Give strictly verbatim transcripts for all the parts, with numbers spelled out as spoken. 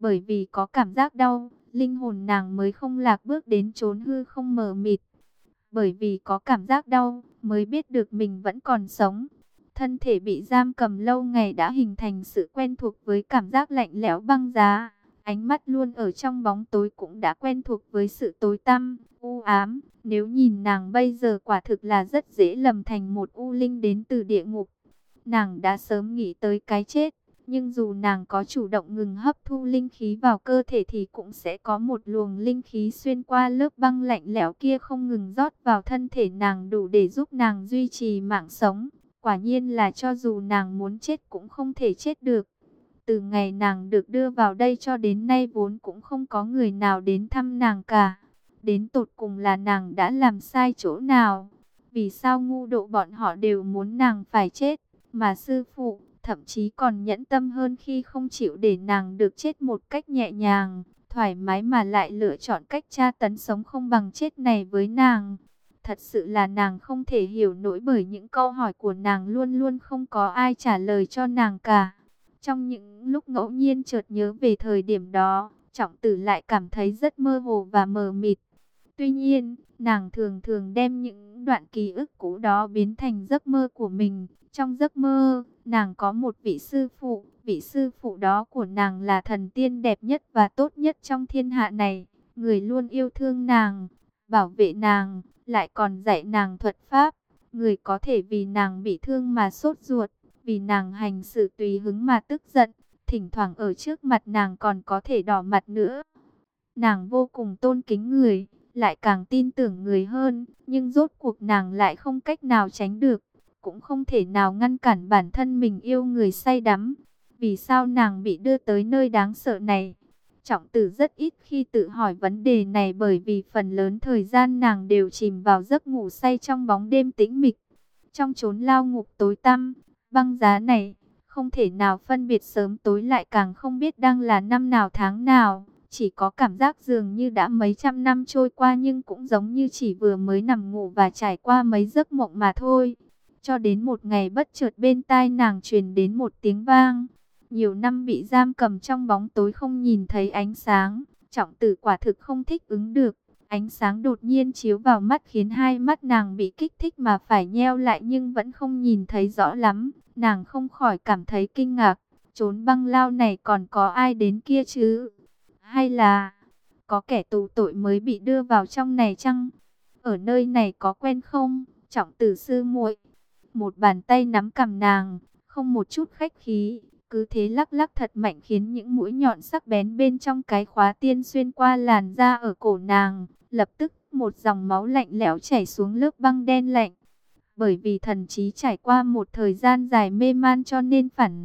Bởi vì có cảm giác đau, linh hồn nàng mới không lạc bước đến chốn hư không mờ mịt. Bởi vì có cảm giác đau, mới biết được mình vẫn còn sống. Thân thể bị giam cầm lâu ngày đã hình thành sự quen thuộc với cảm giác lạnh lẽo băng giá. Ánh mắt luôn ở trong bóng tối cũng đã quen thuộc với sự tối tăm, u ám. Nếu nhìn nàng bây giờ quả thực là rất dễ lầm thành một u linh đến từ địa ngục. Nàng đã sớm nghĩ tới cái chết. Nhưng dù nàng có chủ động ngừng hấp thu linh khí vào cơ thể thì cũng sẽ có một luồng linh khí xuyên qua lớp băng lạnh lẽo kia không ngừng rót vào thân thể nàng đủ để giúp nàng duy trì mạng sống. Quả nhiên là cho dù nàng muốn chết cũng không thể chết được. Từ ngày nàng được đưa vào đây cho đến nay vốn cũng không có người nào đến thăm nàng cả. Đến tột cùng là nàng đã làm sai chỗ nào? Vì sao ngu độ bọn họ đều muốn nàng phải chết, mà sư phụ thậm chí còn nhẫn tâm hơn khi không chịu để nàng được chết một cách nhẹ nhàng, thoải mái mà lại lựa chọn cách tra tấn sống không bằng chết này với nàng. Thật sự là nàng không thể hiểu nổi, bởi những câu hỏi của nàng luôn luôn không có ai trả lời cho nàng cả. Trong những lúc ngẫu nhiên chợt nhớ về thời điểm đó, Trọng Tử lại cảm thấy rất mơ hồ và mờ mịt. Tuy nhiên, nàng thường thường đem những đoạn ký ức cũ đó biến thành giấc mơ của mình. Trong giấc mơ, nàng có một vị sư phụ, vị sư phụ đó của nàng là thần tiên đẹp nhất và tốt nhất trong thiên hạ này. Người luôn yêu thương nàng, bảo vệ nàng, lại còn dạy nàng thuật pháp. Người có thể vì nàng bị thương mà sốt ruột, vì nàng hành sự tùy hứng mà tức giận, thỉnh thoảng ở trước mặt nàng còn có thể đỏ mặt nữa. Nàng vô cùng tôn kính người, lại càng tin tưởng người hơn, nhưng rốt cuộc nàng lại không cách nào tránh được, cũng không thể nào ngăn cản bản thân mình yêu người say đắm. Vì sao nàng bị đưa tới nơi đáng sợ này? Trọng Tử rất ít khi tự hỏi vấn đề này, bởi vì phần lớn thời gian nàng đều chìm vào giấc ngủ say trong bóng đêm tĩnh mịch. Trong chốn lao ngục tối tăm, băng giá này, không thể nào phân biệt sớm tối, lại càng không biết đang là năm nào tháng nào. Chỉ có cảm giác dường như đã mấy trăm năm trôi qua, nhưng cũng giống như chỉ vừa mới nằm ngủ và trải qua mấy giấc mộng mà thôi. Cho đến một ngày bất chợt bên tai nàng truyền đến một tiếng vang. Nhiều năm bị giam cầm trong bóng tối không nhìn thấy ánh sáng, Trọng Tử quả thực không thích ứng được. Ánh sáng đột nhiên chiếu vào mắt khiến hai mắt nàng bị kích thích mà phải nheo lại, nhưng vẫn không nhìn thấy rõ lắm. Nàng không khỏi cảm thấy kinh ngạc. Chốn băng lao này còn có ai đến kia chứ? Hay là có kẻ tù tội mới bị đưa vào trong này chăng? Ở nơi này có quen không, Trọng Tử sư muội? Một bàn tay nắm cằm nàng, không một chút khách khí, cứ thế lắc lắc thật mạnh khiến những mũi nhọn sắc bén bên trong cái khóa tiên xuyên qua làn da ở cổ nàng. Lập tức một dòng máu lạnh lẽo chảy xuống lớp băng đen lạnh. Bởi vì thần trí trải qua một thời gian dài mê man cho nên phản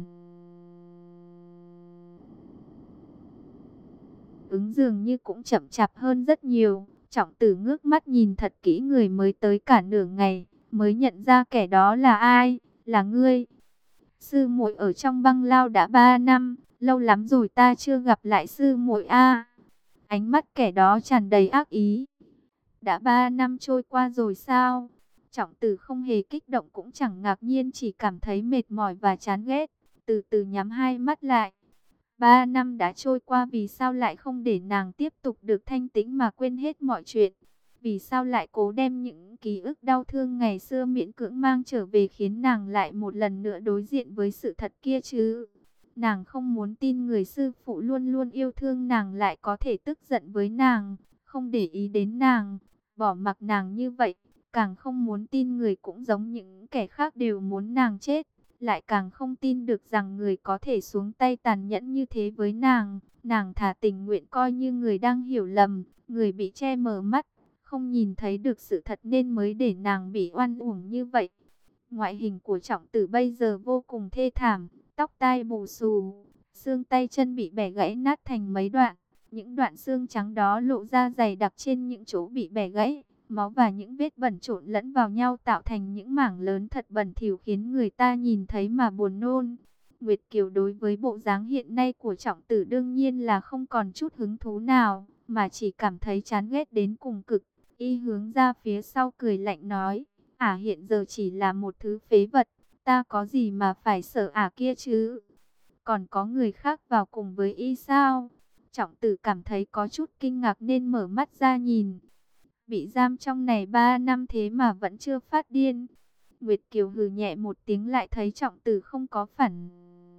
ứng dường như cũng chậm chạp hơn rất nhiều. Trọng Tử ngước mắt nhìn thật kỹ người mới tới cả nửa ngày, mới nhận ra kẻ đó là ai. Là ngươi. Sư muội ở trong băng lao đã ba năm, lâu lắm rồi ta chưa gặp lại sư muội a. Ánh mắt kẻ đó tràn đầy ác ý. Đã ba năm trôi qua rồi sao? Trọng Tử không hề kích động cũng chẳng ngạc nhiên, chỉ cảm thấy mệt mỏi và chán ghét, từ từ nhắm hai mắt lại. Ba năm đã trôi qua, vì sao lại không để nàng tiếp tục được thanh tĩnh mà quên hết mọi chuyện? Vì sao lại cố đem những ký ức đau thương ngày xưa miễn cưỡng mang trở về, khiến nàng lại một lần nữa đối diện với sự thật kia chứ? Nàng không muốn tin người sư phụ luôn luôn yêu thương nàng lại có thể tức giận với nàng, không để ý đến nàng, bỏ mặc nàng như vậy. Càng không muốn tin người cũng giống những kẻ khác đều muốn nàng chết. Lại càng không tin được rằng người có thể xuống tay tàn nhẫn như thế với nàng. Nàng thà tình nguyện coi như người đang hiểu lầm, người bị che mờ mắt, không nhìn thấy được sự thật nên mới để nàng bị oan uổng như vậy. Ngoại hình của Trọng Tử bây giờ vô cùng thê thảm, tóc tai bù xù, xương tay chân bị bẻ gãy nát thành mấy đoạn. Những đoạn xương trắng đó lộ ra dày đặc trên những chỗ bị bẻ gãy. Máu và những vết bẩn trộn lẫn vào nhau tạo thành những mảng lớn thật bẩn thỉu, khiến người ta nhìn thấy mà buồn nôn. Nguyệt Kiều đối với bộ dáng hiện nay của Trọng Tử đương nhiên là không còn chút hứng thú nào, mà chỉ cảm thấy chán ghét đến cùng cực. Y hướng ra phía sau cười lạnh nói, ả hiện giờ chỉ là một thứ phế vật, ta có gì mà phải sợ ả kia chứ? Còn có người khác vào cùng với y sao? Trọng Tử cảm thấy có chút kinh ngạc nên mở mắt ra nhìn. Bị giam trong này ba năm thế mà vẫn chưa phát điên. Nguyệt Kiều hừ nhẹ một tiếng, lại thấy Trọng Tử không có phản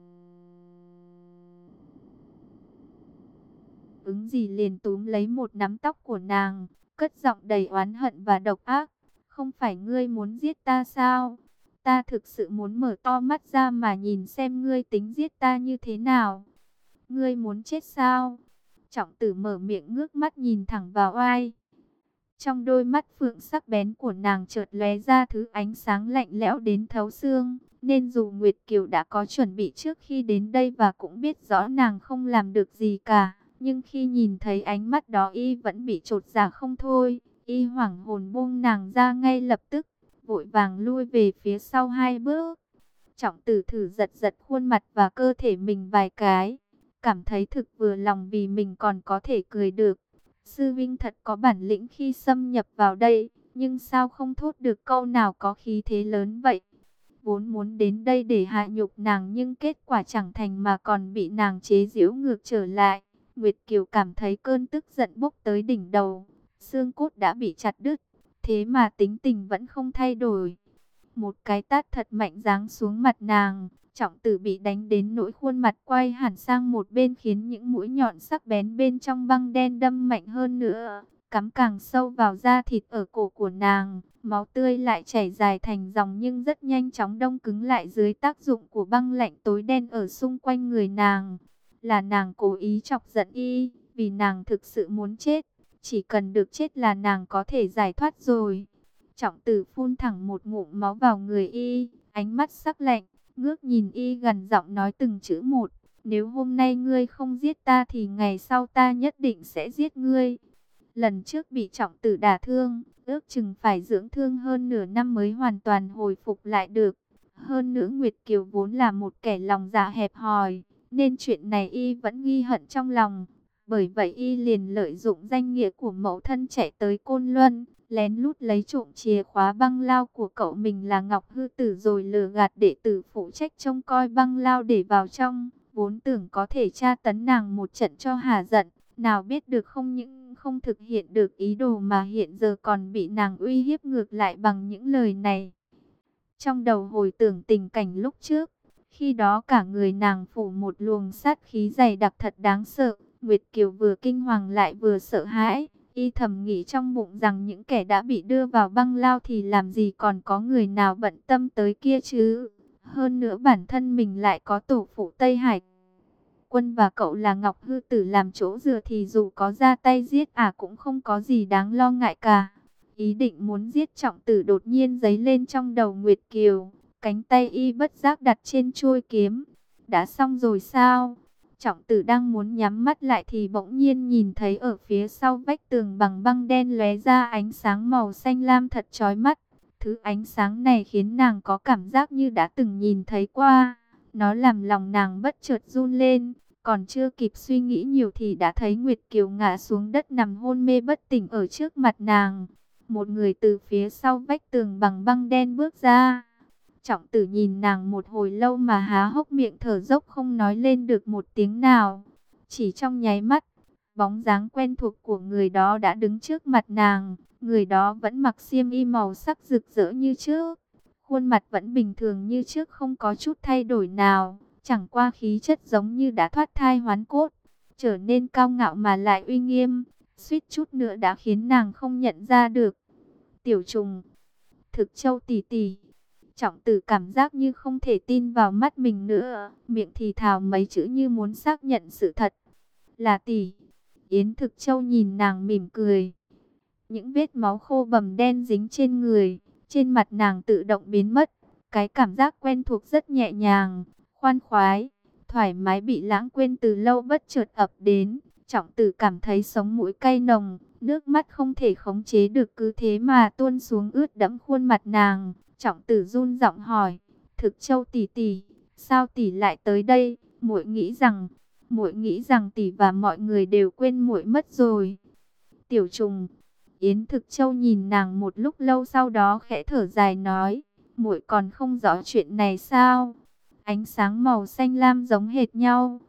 ứng gì, liền túm lấy một nắm tóc của nàng, cất giọng đầy oán hận và độc ác. Không phải ngươi muốn giết ta sao? Ta thực sự muốn mở to mắt ra mà nhìn xem ngươi tính giết ta như thế nào. Ngươi muốn chết sao? Trọng Tử mở miệng ngước mắt nhìn thẳng vào oai. Trong đôi mắt phượng sắc bén của nàng chợt lóe ra thứ ánh sáng lạnh lẽo đến thấu xương. Nên dù Nguyệt Kiều đã có chuẩn bị trước khi đến đây và cũng biết rõ nàng không làm được gì cả, nhưng khi nhìn thấy ánh mắt đó y vẫn bị chột dạ không thôi. Y hoảng hồn buông nàng ra ngay lập tức, vội vàng lui về phía sau hai bước. Trọng Tử thử giật giật khuôn mặt và cơ thể mình vài cái, cảm thấy thực vừa lòng vì mình còn có thể cười được. Sư vinh thật có bản lĩnh khi xâm nhập vào đây, nhưng sao không thốt được câu nào có khí thế lớn vậy. Vốn muốn đến đây để hạ nhục nàng, nhưng kết quả chẳng thành mà còn bị nàng chế giễu ngược trở lại. Nguyệt Kiều cảm thấy cơn tức giận bốc tới đỉnh đầu, xương cốt đã bị chặt đứt, thế mà tính tình vẫn không thay đổi. Một cái tát thật mạnh giáng xuống mặt nàng. Trọng Tử bị đánh đến nỗi khuôn mặt quay hẳn sang một bên, khiến những mũi nhọn sắc bén bên trong băng đen đâm mạnh hơn nữa, cắm càng sâu vào da thịt ở cổ của nàng. Máu tươi lại chảy dài thành dòng nhưng rất nhanh chóng đông cứng lại dưới tác dụng của băng lạnh tối đen ở xung quanh người nàng. Là nàng cố ý chọc giận y, vì nàng thực sự muốn chết. Chỉ cần được chết là nàng có thể giải thoát rồi. Trọng Tử phun thẳng một ngụm máu vào người y, ánh mắt sắc lạnh, ngước nhìn y gần giọng nói từng chữ một. Nếu hôm nay ngươi không giết ta thì ngày sau ta nhất định sẽ giết ngươi. Lần trước bị Trọng Tử đả thương, ước chừng phải dưỡng thương hơn nửa năm mới hoàn toàn hồi phục lại được. Hơn nữa Nguyệt Kiều vốn là một kẻ lòng dạ hẹp hòi, nên chuyện này y vẫn ghi hận trong lòng. Bởi vậy y liền lợi dụng danh nghĩa của mẫu thân chạy tới Côn Luân, lén lút lấy trộm chìa khóa băng lao của cậu mình là Ngọc Hư Tử, rồi lừa gạt đệ tử phụ trách trông coi băng lao để vào trong. Vốn tưởng có thể tra tấn nàng một trận cho hả giận, nào biết được không những không thực hiện được ý đồ mà hiện giờ còn bị nàng uy hiếp ngược lại bằng những lời này. Trong đầu hồi tưởng tình cảnh lúc trước, khi đó cả người nàng phủ một luồng sát khí dày đặc thật đáng sợ. Nguyệt Kiều vừa kinh hoàng lại vừa sợ hãi. Y thầm nghĩ trong bụng rằng những kẻ đã bị đưa vào băng lao thì làm gì còn có người nào bận tâm tới kia chứ. Hơn nữa bản thân mình lại có tổ phụ Tây Hải Quân và cậu là Ngọc Hư Tử làm chỗ dựa, thì dù có ra tay giết à cũng không có gì đáng lo ngại cả. Ý định muốn giết Trọng Tử đột nhiên dấy lên trong đầu Nguyệt Kiều. Cánh tay y bất giác đặt trên chuôi kiếm. Đã xong rồi sao? Trọng Tử đang muốn nhắm mắt lại thì bỗng nhiên nhìn thấy ở phía sau vách tường bằng băng đen lóe ra ánh sáng màu xanh lam thật chói mắt. Thứ ánh sáng này khiến nàng có cảm giác như đã từng nhìn thấy qua. Nó làm lòng nàng bất chợt run lên. Còn chưa kịp suy nghĩ nhiều thì đã thấy Nguyệt Kiều ngã xuống đất nằm hôn mê bất tỉnh ở trước mặt nàng. Một người từ phía sau vách tường bằng băng đen bước ra. Trọng Tử nhìn nàng một hồi lâu mà há hốc miệng thở dốc không nói lên được một tiếng nào. Chỉ trong nháy mắt, bóng dáng quen thuộc của người đó đã đứng trước mặt nàng. Người đó vẫn mặc xiêm y màu sắc rực rỡ như trước. Khuôn mặt vẫn bình thường như trước, không có chút thay đổi nào. Chẳng qua khí chất giống như đã thoát thai hoán cốt, trở nên cao ngạo mà lại uy nghiêm. Suýt chút nữa đã khiến nàng không nhận ra được. Tiểu Trùng, Thực Châu tỷ tỷ. Trọng Tử cảm giác như không thể tin vào mắt mình nữa, miệng thì thào mấy chữ như muốn xác nhận sự thật. Là tỷ. Yến Thực Châu nhìn nàng mỉm cười. Những vết máu khô bầm đen dính trên người, trên mặt nàng tự động biến mất. Cái cảm giác quen thuộc rất nhẹ nhàng, khoan khoái, thoải mái bị lãng quên từ lâu bất chợt ập đến. Trọng Tử cảm thấy sống mũi cay nồng, nước mắt không thể khống chế được cứ thế mà tuôn xuống ướt đẫm khuôn mặt nàng. Trọng Tử run giọng hỏi, Thực Châu tỷ tỷ, sao tỷ lại tới đây? Muội nghĩ rằng, muội nghĩ rằng tỷ và mọi người đều quên muội mất rồi. Tiểu Trùng. Yến Thực Châu nhìn nàng một lúc lâu, sau đó khẽ thở dài nói, muội còn không rõ chuyện này sao? Ánh sáng màu xanh lam giống hệt nhau,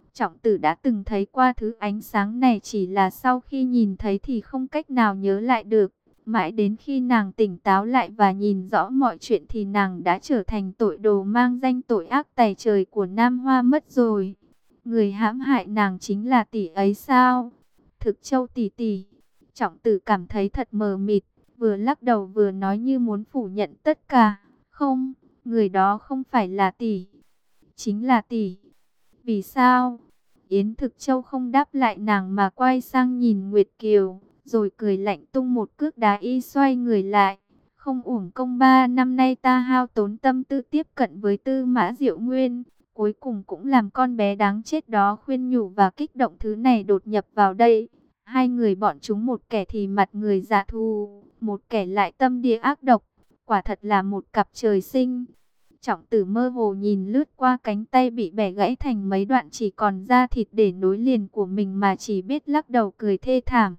Trọng Tử đã từng thấy qua thứ ánh sáng này, chỉ là sau khi nhìn thấy thì không cách nào nhớ lại được. Mãi đến khi nàng tỉnh táo lại và nhìn rõ mọi chuyện thì nàng đã trở thành tội đồ mang danh tội ác tày trời của Nam Hoa mất rồi. Người hãm hại nàng chính là tỷ ấy sao? Thực Châu tỷ tỷ. Trọng Tử cảm thấy thật mờ mịt, vừa lắc đầu vừa nói như muốn phủ nhận tất cả. Không, người đó không phải là tỷ, chính là tỷ. Vì sao? Yến Thực Châu không đáp lại nàng mà quay sang nhìn Nguyệt Kiều, rồi cười lạnh tung một cước đá y xoay người lại. Không uổng công ba năm nay ta hao tốn tâm tư tiếp cận với Tư Mã Diệu Nguyên, cuối cùng cũng làm con bé đáng chết đó khuyên nhủ và kích động thứ này đột nhập vào đây. Hai người bọn chúng, một kẻ thì mặt người dạ thù, một kẻ lại tâm địa ác độc, quả thật là một cặp trời sinh. Trọng Tử mơ hồ nhìn lướt qua cánh tay bị bẻ gãy thành mấy đoạn chỉ còn da thịt để nối liền của mình mà chỉ biết lắc đầu cười thê thảm.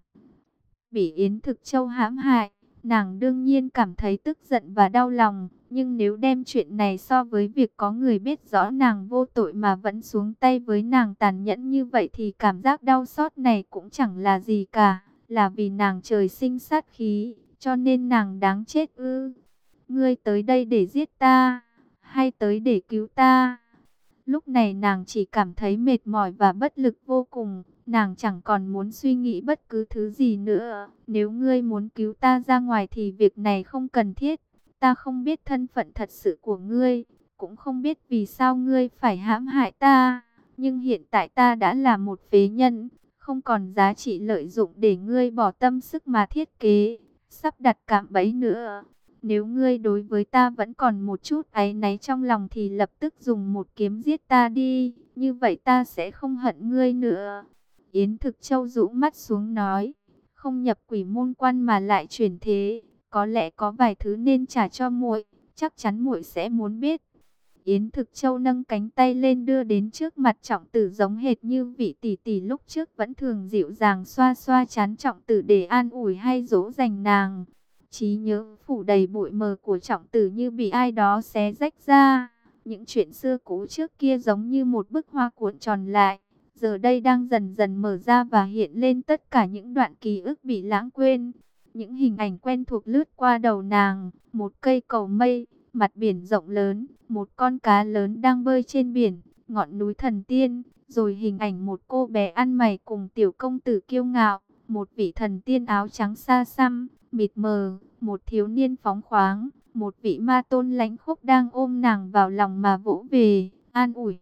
Bị Yến Thực Châu hãm hại, nàng đương nhiên cảm thấy tức giận và đau lòng. Nhưng nếu đem chuyện này so với việc có người biết rõ nàng vô tội mà vẫn xuống tay với nàng tàn nhẫn như vậy thì cảm giác đau xót này cũng chẳng là gì cả. Là vì nàng trời sinh sát khí, cho nên nàng đáng chết ư? Ngươi tới đây để giết ta, hay tới để cứu ta? Lúc này nàng chỉ cảm thấy mệt mỏi và bất lực vô cùng. Nàng chẳng còn muốn suy nghĩ bất cứ thứ gì nữa. Nếu ngươi muốn cứu ta ra ngoài thì việc này không cần thiết. Ta không biết thân phận thật sự của ngươi, cũng không biết vì sao ngươi phải hãm hại ta. Nhưng hiện tại ta đã là một phế nhân, không còn giá trị lợi dụng để ngươi bỏ tâm sức mà thiết kế, sắp đặt cạm bẫy nữa. Nếu ngươi đối với ta vẫn còn một chút áy náy trong lòng thì lập tức dùng một kiếm giết ta đi, như vậy ta sẽ không hận ngươi nữa. Yến Thực Châu rũ mắt xuống nói, không nhập quỷ môn quan mà lại chuyển thế, có lẽ có vài thứ nên trả cho muội, chắc chắn muội sẽ muốn biết. Yến Thực Châu nâng cánh tay lên đưa đến trước mặt Trọng Tử, giống hệt như vị tỷ tỷ lúc trước vẫn thường dịu dàng xoa xoa trán Trọng Tử để an ủi hay dỗ dành nàng. Trí nhớ phủ đầy bụi mờ của Trọng Tử như bị ai đó xé rách ra. Những chuyện xưa cũ trước kia giống như một bức hoa cuộn tròn lại, giờ đây đang dần dần mở ra và hiện lên tất cả những đoạn ký ức bị lãng quên. Những hình ảnh quen thuộc lướt qua đầu nàng, một cây cầu mây, mặt biển rộng lớn, một con cá lớn đang bơi trên biển, ngọn núi thần tiên, rồi hình ảnh một cô bé ăn mày cùng tiểu công tử kiêu ngạo, một vị thần tiên áo trắng xa xăm, mịt mờ, một thiếu niên phóng khoáng, một vị ma tôn lãnh khốc đang ôm nàng vào lòng mà vỗ về, an ủi.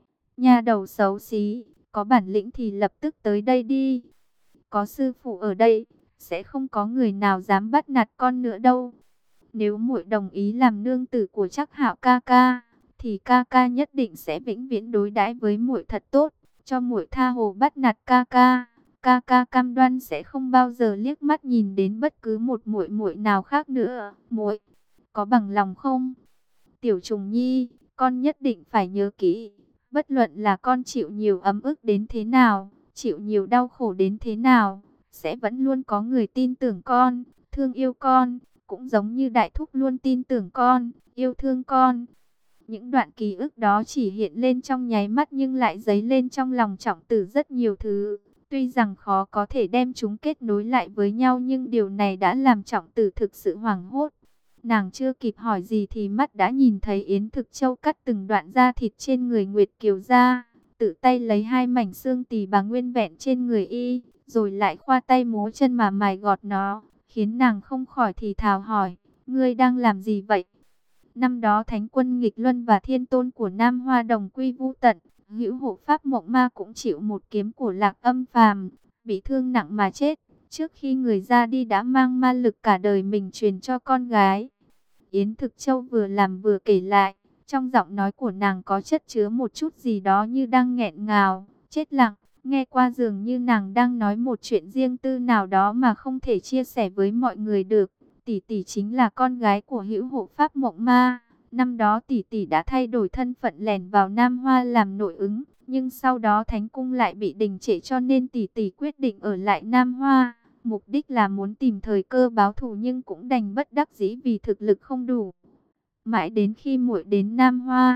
Nha đầu xấu xí, có bản lĩnh thì lập tức tới đây đi. Có sư phụ ở đây, sẽ không có người nào dám bắt nạt con nữa đâu. Nếu muội đồng ý làm nương tử của Trác Hạo ca ca, thì ca ca nhất định sẽ vĩnh viễn đối đãi với muội thật tốt, cho muội tha hồ bắt nạt ca ca. Ca ca cam đoan sẽ không bao giờ liếc mắt nhìn đến bất cứ một muội muội nào khác nữa. Muội có bằng lòng không? Tiểu Trùng Nhi, con nhất định phải nhớ kỹ, bất luận là con chịu nhiều ấm ức đến thế nào, chịu nhiều đau khổ đến thế nào, sẽ vẫn luôn có người tin tưởng con, thương yêu con, cũng giống như đại thúc luôn tin tưởng con, yêu thương con. Những đoạn ký ức đó chỉ hiện lên trong nháy mắt nhưng lại dấy lên trong lòng Trọng Tử rất nhiều thứ. Tuy rằng khó có thể đem chúng kết nối lại với nhau nhưng điều này đã làm Trọng Tử thực sự hoảng hốt. Nàng chưa kịp hỏi gì thì mắt đã nhìn thấy Yến Thực Châu cắt từng đoạn da thịt trên người Nguyệt Kiều ra, tự tay lấy hai mảnh xương tỳ bà nguyên vẹn trên người y, rồi lại khoa tay múa chân mà mài gọt nó, khiến nàng không khỏi thì thào hỏi, ngươi đang làm gì vậy? Năm đó Thánh quân Nghịch Luân và Thiên Tôn của Nam Hoa đồng quy vu tận, hữu hộ pháp Mộng Ma cũng chịu một kiếm của Lạc Âm Phàm, bị thương nặng mà chết. Trước khi người ra đi đã mang ma lực cả đời mình truyền cho con gái. Yến Thực Châu vừa làm vừa kể lại, trong giọng nói của nàng có chất chứa một chút gì đó như đang nghẹn ngào, chết lặng, nghe qua dường như nàng đang nói một chuyện riêng tư nào đó mà không thể chia sẻ với mọi người được. Tỷ tỷ chính là con gái của hữu hộ pháp Mộng Ma. Năm đó tỷ tỷ đã thay đổi thân phận lẻn vào Nam Hoa làm nội ứng, nhưng sau đó Thánh cung lại bị đình trệ cho nên tỷ tỷ quyết định ở lại Nam Hoa. Mục đích là muốn tìm thời cơ báo thù nhưng cũng đành bất đắc dĩ vì thực lực không đủ. Mãi đến khi muội đến Nam Hoa,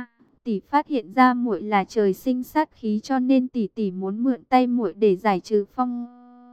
tỷ phát hiện ra muội là trời sinh sát khí, cho nên tỷ tỷ muốn mượn tay muội để giải trừ phong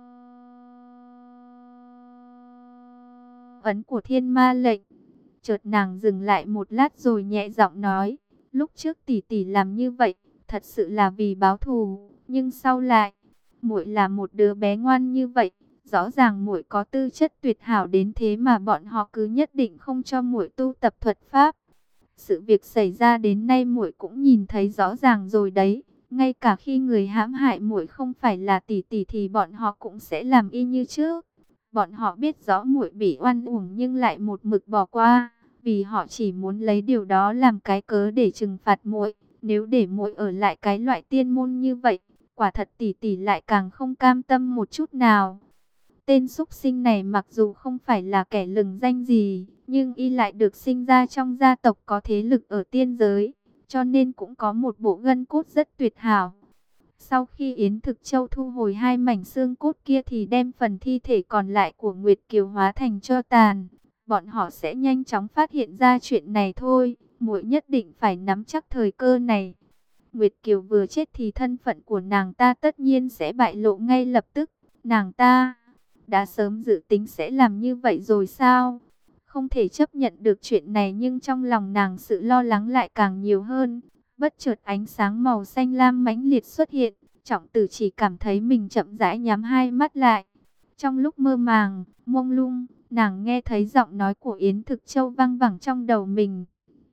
ấn của thiên ma lệnh. Chợt nàng dừng lại một lát rồi nhẹ giọng nói, lúc trước tỷ tỷ làm như vậy, thật sự là vì báo thù, nhưng sau lại, muội là một đứa bé ngoan như vậy, rõ ràng muội có tư chất tuyệt hảo đến thế mà bọn họ cứ nhất định không cho muội tu tập thuật pháp. Sự việc xảy ra đến nay muội cũng nhìn thấy rõ ràng rồi đấy, ngay cả khi người hãm hại muội không phải là tỷ tỷ thì bọn họ cũng sẽ làm y như trước. Bọn họ biết rõ muội bị oan uổng nhưng lại một mực bỏ qua, vì họ chỉ muốn lấy điều đó làm cái cớ để trừng phạt muội. Nếu để muội ở lại cái loại tiên môn như vậy, quả thật tỷ tỷ lại càng không cam tâm một chút nào. Tên súc sinh này mặc dù không phải là kẻ lừng danh gì, nhưng y lại được sinh ra trong gia tộc có thế lực ở tiên giới, cho nên cũng có một bộ gân cốt rất tuyệt hảo. Sau khi Yến Thực Châu thu hồi hai mảnh xương cốt kia thì đem phần thi thể còn lại của Nguyệt Kiều hóa thành tro tàn. Bọn họ sẽ nhanh chóng phát hiện ra chuyện này thôi, muội nhất định phải nắm chắc thời cơ này. Nguyệt Kiều vừa chết thì thân phận của nàng ta tất nhiên sẽ bại lộ ngay lập tức. Nàng ta đã sớm dự tính sẽ làm như vậy rồi sao? Không thể chấp nhận được chuyện này, nhưng trong lòng nàng sự lo lắng lại càng nhiều hơn. Bất chợt ánh sáng màu xanh lam mãnh liệt xuất hiện, Trọng Tử chỉ cảm thấy mình chậm rãi nhắm hai mắt lại. Trong lúc mơ màng, mông lung, nàng nghe thấy giọng nói của Yến Thực Châu vang vẳng trong đầu mình.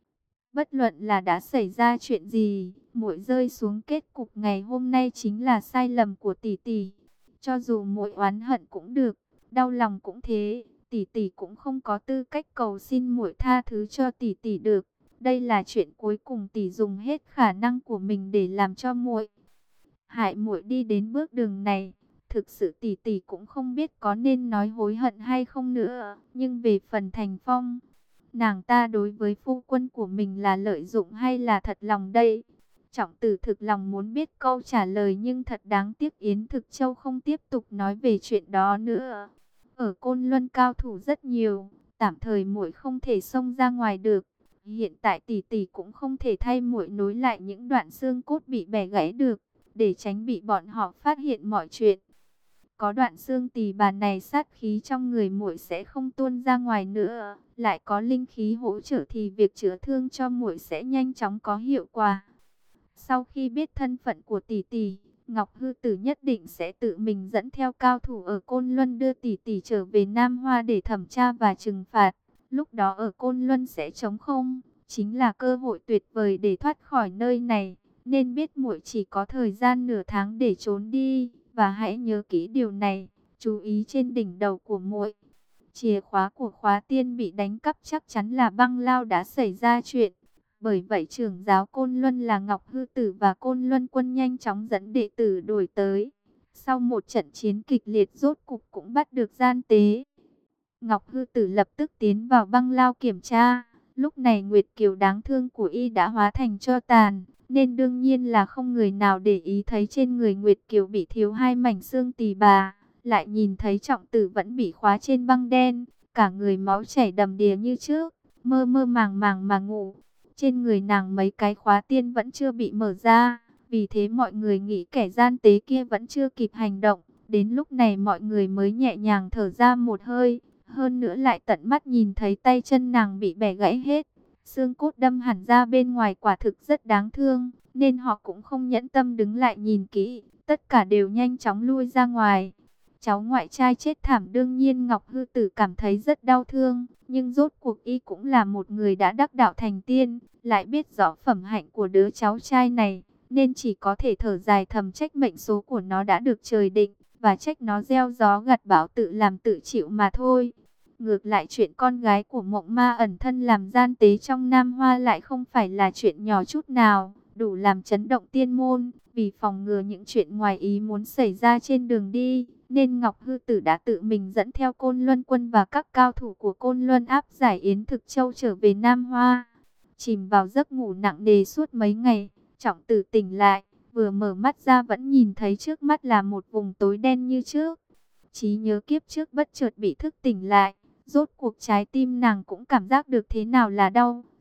Bất luận là đã xảy ra chuyện gì, muội rơi xuống kết cục ngày hôm nay chính là sai lầm của tỷ tỷ. Cho dù muội oán hận cũng được, đau lòng cũng thế, tỷ tỷ cũng không có tư cách cầu xin muội tha thứ cho tỷ tỷ được. Đây là chuyện cuối cùng tỷ dùng hết khả năng của mình để làm cho muội. Hại muội đi đến bước đường này, thực sự tỷ tỷ cũng không biết có nên nói hối hận hay không nữa. Nhưng về phần Thành Phong, nàng ta đối với phu quân của mình là lợi dụng hay là thật lòng đây? Trọng Tử thực lòng muốn biết câu trả lời, nhưng thật đáng tiếc Yến Thực Châu không tiếp tục nói về chuyện đó nữa. Ở Côn Luân cao thủ rất nhiều, tạm thời muội không thể xông ra ngoài được. Hiện tại tỷ tỷ cũng không thể thay muội nối lại những đoạn xương cốt bị bẻ gãy được, để tránh bị bọn họ phát hiện mọi chuyện. Có đoạn xương tỳ bà này, sát khí trong người muội sẽ không tuôn ra ngoài nữa, lại có linh khí hỗ trợ thì việc chữa thương cho muội sẽ nhanh chóng có hiệu quả. Sau khi biết thân phận của tỷ tỷ, Ngọc Hư Tử nhất định sẽ tự mình dẫn theo cao thủ ở Côn Luân đưa tỷ tỷ trở về Nam Hoa để thẩm tra và trừng phạt. Lúc đó ở Côn Luân sẽ trống không, chính là cơ hội tuyệt vời để thoát khỏi nơi này. Nên biết muội chỉ có thời gian nửa tháng để trốn đi, và hãy nhớ kỹ điều này, chú ý trên đỉnh đầu của muội. Chìa khóa của khóa tiên bị đánh cắp chắc chắn là Băng Lao đã xảy ra chuyện. Bởi vậy trưởng giáo Côn Luân là Ngọc Hư Tử và Côn Luân Quân nhanh chóng dẫn đệ tử đuổi tới. Sau một trận chiến kịch liệt rốt cục cũng bắt được gian tế. Ngọc Hư Tử lập tức tiến vào Băng Lao kiểm tra. Lúc này Nguyệt Kiều đáng thương của y đã hóa thành tro tàn, nên đương nhiên là không người nào để ý thấy trên người Nguyệt Kiều bị thiếu hai mảnh xương tỳ bà. Lại nhìn thấy Trọng Tử vẫn bị khóa trên băng đen, cả người máu chảy đầm đìa như trước, mơ mơ màng màng mà ngủ. Trên người nàng mấy cái khóa tiên vẫn chưa bị mở ra, vì thế mọi người nghĩ kẻ gian tế kia vẫn chưa kịp hành động. Đến lúc này mọi người mới nhẹ nhàng thở ra một hơi, hơn nữa lại tận mắt nhìn thấy tay chân nàng bị bẻ gãy hết. Xương cốt đâm hẳn ra bên ngoài, quả thực rất đáng thương, nên họ cũng không nhẫn tâm đứng lại nhìn kỹ, tất cả đều nhanh chóng lui ra ngoài. Cháu ngoại trai chết thảm, đương nhiên Ngọc Hư Tử cảm thấy rất đau thương, nhưng rốt cuộc y cũng là một người đã đắc đạo thành tiên, lại biết rõ phẩm hạnh của đứa cháu trai này, nên chỉ có thể thở dài thầm trách mệnh số của nó đã được trời định, và trách nó gieo gió gặt bão tự làm tự chịu mà thôi. Ngược lại chuyện con gái của Mộng Ma ẩn thân làm gian tế trong Nam Hoa lại không phải là chuyện nhỏ chút nào, đủ làm chấn động tiên môn. Vì phòng ngừa những chuyện ngoài ý muốn xảy ra trên đường đi, nên Ngọc Hư Tử đã tự mình dẫn theo Côn Luân Quân và các cao thủ của Côn Luân áp giải Yến Thực Châu trở về Nam Hoa. Chìm vào giấc ngủ nặng nề suốt mấy ngày, Trọng Tử tỉnh lại, vừa mở mắt ra vẫn nhìn thấy trước mắt là một vùng tối đen như trước. Trí nhớ kiếp trước bất chợt bị thức tỉnh lại, rốt cuộc trái tim nàng cũng cảm giác được thế nào là đau,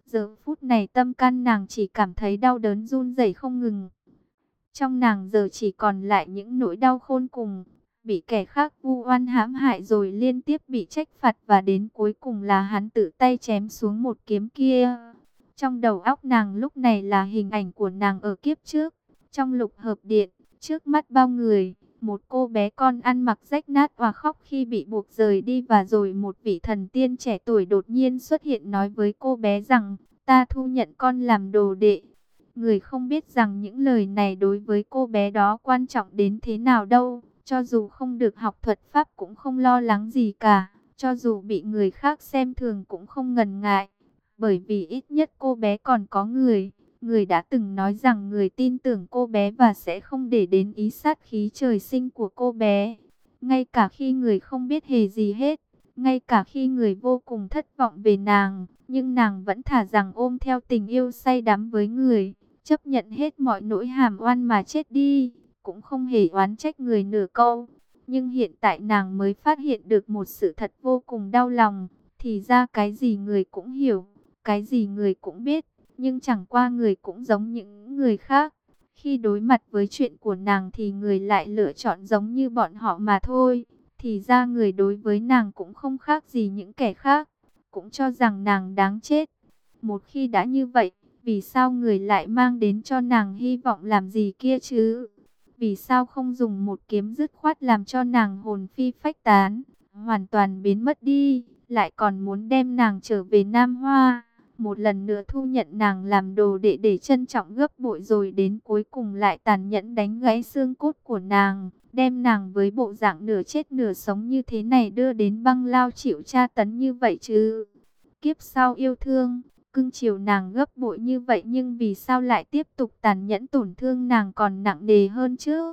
Giờ phút này tâm can nàng chỉ cảm thấy đau đớn run rẩy không ngừng. Trong nàng giờ chỉ còn lại những nỗi đau khôn cùng, bị kẻ khác vu oan hãm hại rồi liên tiếp bị trách phạt và đến cuối cùng là hắn tự tay chém xuống một kiếm kia. Trong đầu óc nàng lúc này là hình ảnh của nàng ở kiếp trước, trong lục hợp điện, trước mắt bao người, một cô bé con ăn mặc rách nát và khóc khi bị buộc rời đi và rồi một vị thần tiên trẻ tuổi đột nhiên xuất hiện nói với cô bé rằng, ta thu nhận con làm đồ đệ. Người không biết rằng những lời này đối với cô bé đó quan trọng đến thế nào đâu. Cho dù không được học thuật pháp cũng không lo lắng gì cả. Cho dù bị người khác xem thường cũng không ngần ngại. Bởi vì ít nhất cô bé còn có người. Người đã từng nói rằng người tin tưởng cô bé và sẽ không để đến ý sát khí trời sinh của cô bé. Ngay cả khi người không biết hề gì hết. Ngay cả khi người vô cùng thất vọng về nàng. Nhưng nàng vẫn thà rằng ôm theo tình yêu say đắm với người. Chấp nhận hết mọi nỗi hàm oan mà chết đi, cũng không hề oán trách người nửa câu. Nhưng hiện tại nàng mới phát hiện được một sự thật vô cùng đau lòng. Thì ra cái gì người cũng hiểu, cái gì người cũng biết, nhưng chẳng qua người cũng giống những người khác. Khi đối mặt với chuyện của nàng thì người lại lựa chọn giống như bọn họ mà thôi. Thì ra người đối với nàng cũng không khác gì những kẻ khác, cũng cho rằng nàng đáng chết. Một khi đã như vậy, vì sao người lại mang đến cho nàng hy vọng làm gì kia chứ? Vì sao không dùng một kiếm dứt khoát làm cho nàng hồn phi phách tán, hoàn toàn biến mất đi, lại còn muốn đem nàng trở về Nam Hoa, một lần nữa thu nhận nàng làm đồ đệ để trân trọng gấp bội rồi đến cuối cùng lại tàn nhẫn đánh gãy xương cốt của nàng, đem nàng với bộ dạng nửa chết nửa sống như thế này đưa đến băng lao chịu tra tấn như vậy chứ? Kiếp sau yêu thương, cưng chiều nàng gấp bội như vậy nhưng vì sao lại tiếp tục tàn nhẫn tổn thương nàng còn nặng nề hơn chứ?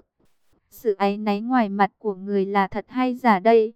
Sự áy náy ngoài mặt của người là thật hay giả đây?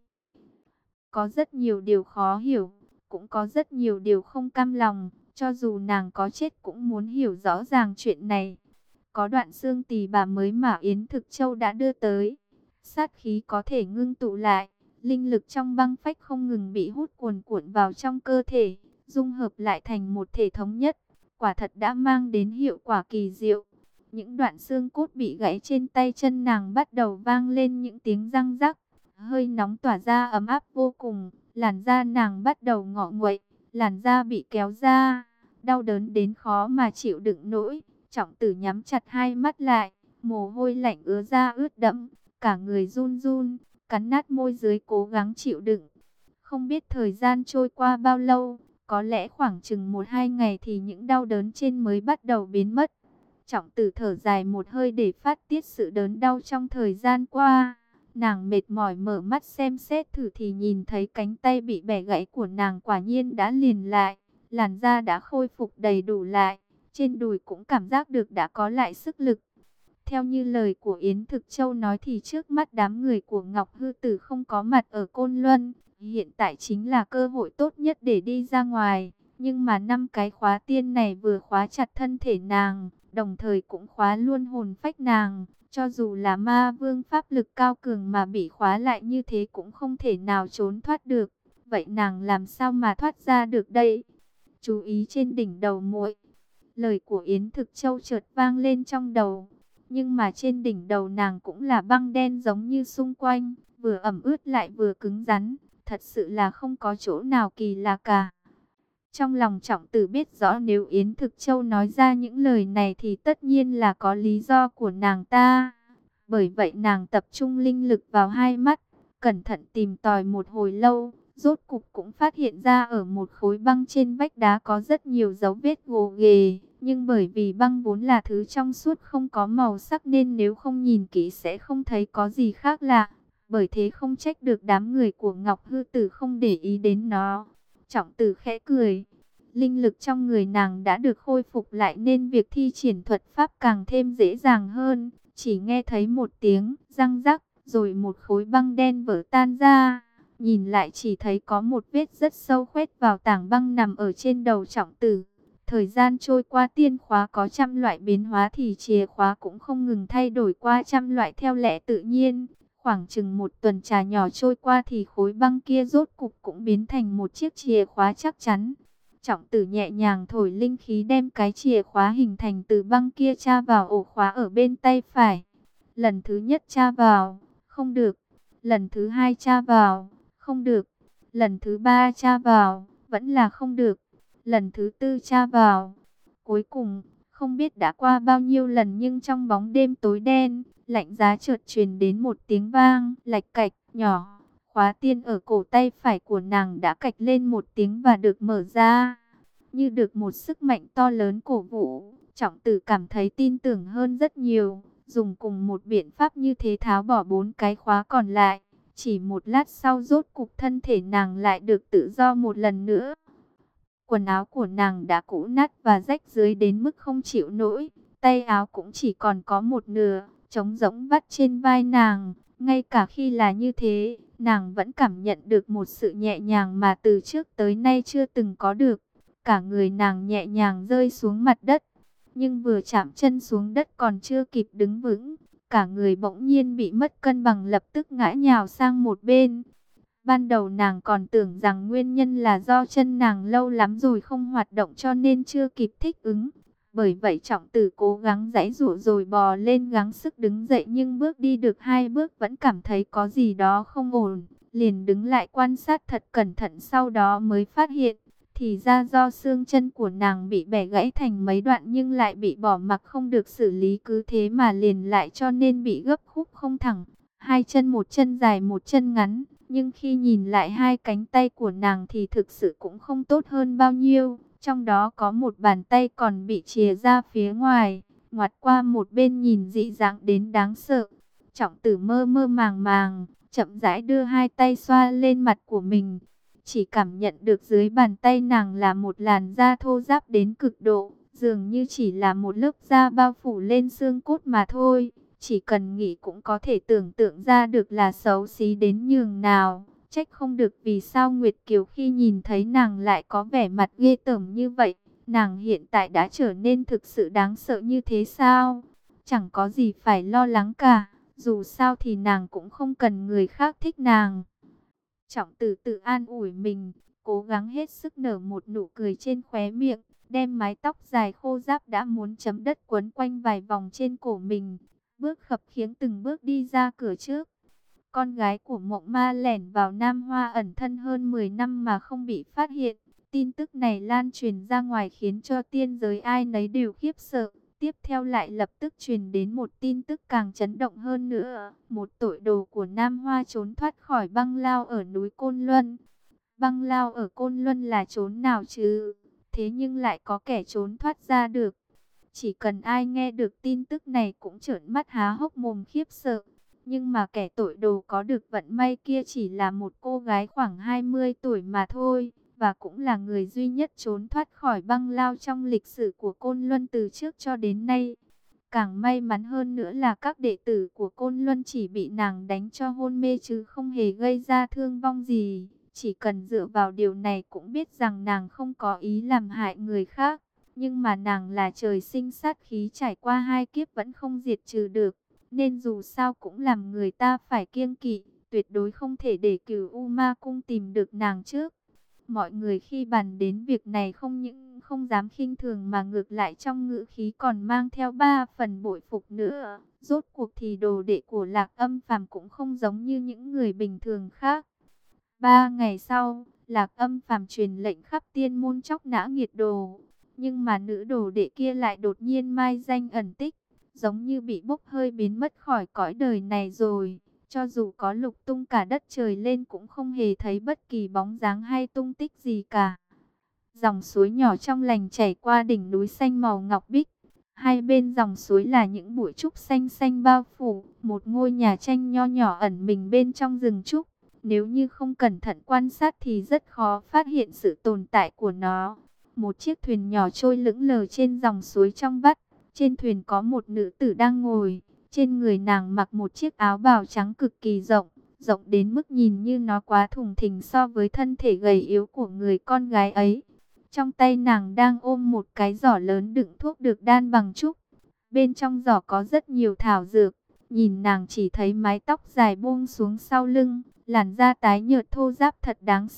Có rất nhiều điều khó hiểu, cũng có rất nhiều điều không cam lòng, cho dù nàng có chết cũng muốn hiểu rõ ràng chuyện này. Có đoạn xương tỳ bà mới mà Yến Thực Châu đã đưa tới, sát khí có thể ngưng tụ lại, linh lực trong băng phách không ngừng bị hút cuồn cuộn vào trong cơ thể, dung hợp lại thành một thể thống nhất, quả thật đã mang đến hiệu quả kỳ diệu. Những đoạn xương cốt bị gãy trên tay chân nàng bắt đầu vang lên những tiếng răng rắc, hơi nóng tỏa ra ấm áp vô cùng, làn da nàng bắt đầu ngọ nguậy, làn da bị kéo ra, đau đớn đến khó mà chịu đựng nổi. Trọng Tử nhắm chặt hai mắt lại, mồ hôi lạnh ứa ra ướt đẫm, cả người run run, cắn nát môi dưới cố gắng chịu đựng. Không biết thời gian trôi qua bao lâu, có lẽ khoảng chừng một hai ngày thì những đau đớn trên mới bắt đầu biến mất. Trọng Tử thở dài một hơi để phát tiết sự đớn đau trong thời gian qua. Nàng mệt mỏi mở mắt xem xét thử thì nhìn thấy cánh tay bị bẻ gãy của nàng quả nhiên đã liền lại, làn da đã khôi phục đầy đủ lại, trên đùi cũng cảm giác được đã có lại sức lực. Theo như lời của Yến Thực Châu nói thì trước mắt đám người của Ngọc Hư Tử không có mặt ở Côn Luân, hiện tại chính là cơ hội tốt nhất để đi ra ngoài. Nhưng mà năm cái khóa tiên này vừa khóa chặt thân thể nàng, đồng thời cũng khóa luôn hồn phách nàng. Cho dù là ma vương pháp lực cao cường mà bị khóa lại như thế cũng không thể nào trốn thoát được. Vậy nàng làm sao mà thoát ra được đây? Chú ý trên đỉnh đầu muội. Lời của Yến Thực Châu chợt vang lên trong đầu. Nhưng mà trên đỉnh đầu nàng cũng là băng đen giống như xung quanh, vừa ẩm ướt lại vừa cứng rắn, thật sự là không có chỗ nào kỳ lạ cả. Trong lòng Trọng Tử biết rõ nếu Yến Thực Châu nói ra những lời này thì tất nhiên là có lý do của nàng ta. Bởi vậy nàng tập trung linh lực vào hai mắt, cẩn thận tìm tòi một hồi lâu, rốt cục cũng phát hiện ra ở một khối băng trên vách đá có rất nhiều dấu vết gồ ghề. Nhưng bởi vì băng vốn là thứ trong suốt không có màu sắc nên nếu không nhìn kỹ sẽ không thấy có gì khác lạ. Bởi thế không trách được đám người của Ngọc Hư Tử không để ý đến nó. Trọng Tử khẽ cười. Linh lực trong người nàng đã được khôi phục lại nên việc thi triển thuật pháp càng thêm dễ dàng hơn. Chỉ nghe thấy một tiếng răng rắc rồi một khối băng đen vỡ tan ra. Nhìn lại chỉ thấy có một vết rất sâu khoét vào tảng băng nằm ở trên đầu Trọng Tử. Thời gian trôi qua tiên khóa có trăm loại biến hóa thì chìa khóa cũng không ngừng thay đổi qua trăm loại theo lẽ tự nhiên. Khoảng chừng một tuần trà nhỏ trôi qua thì khối băng kia rốt cục cũng biến thành một chiếc chìa khóa chắc chắn. Trọng Tử nhẹ nhàng thổi linh khí đem cái chìa khóa hình thành từ băng kia tra vào ổ khóa ở bên tay phải. Lần thứ nhất tra vào, không được. Lần thứ hai tra vào, không được. Lần thứ ba tra vào, vẫn là không được. Lần thứ tư tra vào. Cuối cùng, không biết đã qua bao nhiêu lần nhưng trong bóng đêm tối đen, lạnh giá chợt truyền đến một tiếng vang, lạch cạch, nhỏ. Khóa tiên ở cổ tay phải của nàng đã cạch lên một tiếng và được mở ra. Như được một sức mạnh to lớn cổ vũ, Trọng Tử cảm thấy tin tưởng hơn rất nhiều. Dùng cùng một biện pháp như thế tháo bỏ bốn cái khóa còn lại. Chỉ một lát sau rốt cục thân thể nàng lại được tự do một lần nữa. Quần áo của nàng đã cũ nát và rách rưới đến mức không chịu nổi. Tay áo cũng chỉ còn có một nửa, trống rỗng vắt trên vai nàng. Ngay cả khi là như thế, nàng vẫn cảm nhận được một sự nhẹ nhàng mà từ trước tới nay chưa từng có được. Cả người nàng nhẹ nhàng rơi xuống mặt đất. Nhưng vừa chạm chân xuống đất còn chưa kịp đứng vững, cả người bỗng nhiên bị mất cân bằng, lập tức ngã nhào sang một bên. Ban đầu nàng còn tưởng rằng nguyên nhân là do chân nàng lâu lắm rồi không hoạt động cho nên chưa kịp thích ứng. Bởi vậy Trọng Tử cố gắng giãy giụa rồi bò lên gắng sức đứng dậy, nhưng bước đi được hai bước vẫn cảm thấy có gì đó không ổn. Liền đứng lại quan sát thật cẩn thận, sau đó mới phát hiện. Thì ra do xương chân của nàng bị bẻ gãy thành mấy đoạn nhưng lại bị bỏ mặc không được xử lý, cứ thế mà liền lại cho nên bị gấp khúc không thẳng. Hai chân, một chân dài một chân ngắn, nhưng khi nhìn lại hai cánh tay của nàng thì thực sự cũng không tốt hơn bao nhiêu. Trong đó có một bàn tay còn bị chìa ra phía ngoài, ngoặt qua một bên nhìn dị dạng đến đáng sợ. Trọng Tử mơ mơ màng màng, chậm rãi đưa hai tay xoa lên mặt của mình. Chỉ cảm nhận được dưới bàn tay nàng là một làn da thô ráp đến cực độ, dường như chỉ là một lớp da bao phủ lên xương cốt mà thôi. Chỉ cần nghĩ cũng có thể tưởng tượng ra được là xấu xí đến nhường nào. Trách không được vì sao Nguyệt Kiều khi nhìn thấy nàng lại có vẻ mặt ghê tởm như vậy. Nàng hiện tại đã trở nên thực sự đáng sợ như thế sao? Chẳng có gì phải lo lắng cả, dù sao thì nàng cũng không cần người khác thích nàng. Trọng Tử tự an ủi mình, cố gắng hết sức nở một nụ cười trên khóe miệng, đem mái tóc dài khô ráp đã muốn chấm đất quấn quanh vài vòng trên cổ mình, bước khập khiễng từng bước đi ra cửa trước. Con gái của Mộng Ma lẻn vào Nam Hoa ẩn thân hơn mười năm mà không bị phát hiện. Tin tức này lan truyền ra ngoài khiến cho tiên giới ai nấy đều khiếp sợ. Tiếp theo lại lập tức truyền đến một tin tức càng chấn động hơn nữa. Một tội đồ của Nam Hoa trốn thoát khỏi băng lao ở núi Côn Luân. Băng lao ở Côn Luân là chốn nào chứ? Thế nhưng lại có kẻ trốn thoát ra được. Chỉ cần ai nghe được tin tức này cũng trợn mắt há hốc mồm khiếp sợ. Nhưng mà kẻ tội đồ có được vận may kia chỉ là một cô gái khoảng hai mươi tuổi mà thôi. Và cũng là người duy nhất trốn thoát khỏi băng lao trong lịch sử của Côn Luân từ trước cho đến nay. Càng may mắn hơn nữa là các đệ tử của Côn Luân chỉ bị nàng đánh cho hôn mê chứ không hề gây ra thương vong gì. Chỉ cần dựa vào điều này cũng biết rằng nàng không có ý làm hại người khác. Nhưng mà nàng là trời sinh sát khí, trải qua hai kiếp vẫn không diệt trừ được. Nên dù sao cũng làm người ta phải kiêng kỵ, tuyệt đối không thể để Cửu U Ma Cung tìm được nàng trước. Mọi người khi bàn đến việc này không những không dám khinh thường mà ngược lại trong ngữ khí còn mang theo ba phần bội phục nữa. Rốt cuộc thì đồ đệ của Lạc Âm Phàm cũng không giống như những người bình thường khác. Ba ngày sau, Lạc Âm Phàm truyền lệnh khắp tiên môn chóc nã nghiệt đồ. Nhưng mà nữ đồ đệ kia lại đột nhiên mai danh ẩn tích, giống như bị bốc hơi biến mất khỏi cõi đời này rồi. Cho dù có lục tung cả đất trời lên cũng không hề thấy bất kỳ bóng dáng hay tung tích gì cả. Dòng suối nhỏ trong lành chảy qua đỉnh núi xanh màu ngọc bích. Hai bên dòng suối là những bụi trúc xanh xanh bao phủ. Một ngôi nhà tranh nho nhỏ ẩn mình bên trong rừng trúc. Nếu như không cẩn thận quan sát thì rất khó phát hiện sự tồn tại của nó. Một chiếc thuyền nhỏ trôi lững lờ trên dòng suối trong vắt. Trên thuyền có một nữ tử đang ngồi. Trên người nàng mặc một chiếc áo bào trắng cực kỳ rộng, rộng đến mức nhìn như nó quá thùng thình so với thân thể gầy yếu của người con gái ấy. Trong tay nàng đang ôm một cái giỏ lớn đựng thuốc được đan bằng trúc. Bên trong giỏ có rất nhiều thảo dược. Nhìn nàng chỉ thấy mái tóc dài buông xuống sau lưng, làn da tái nhợt thô ráp thật đáng sợ.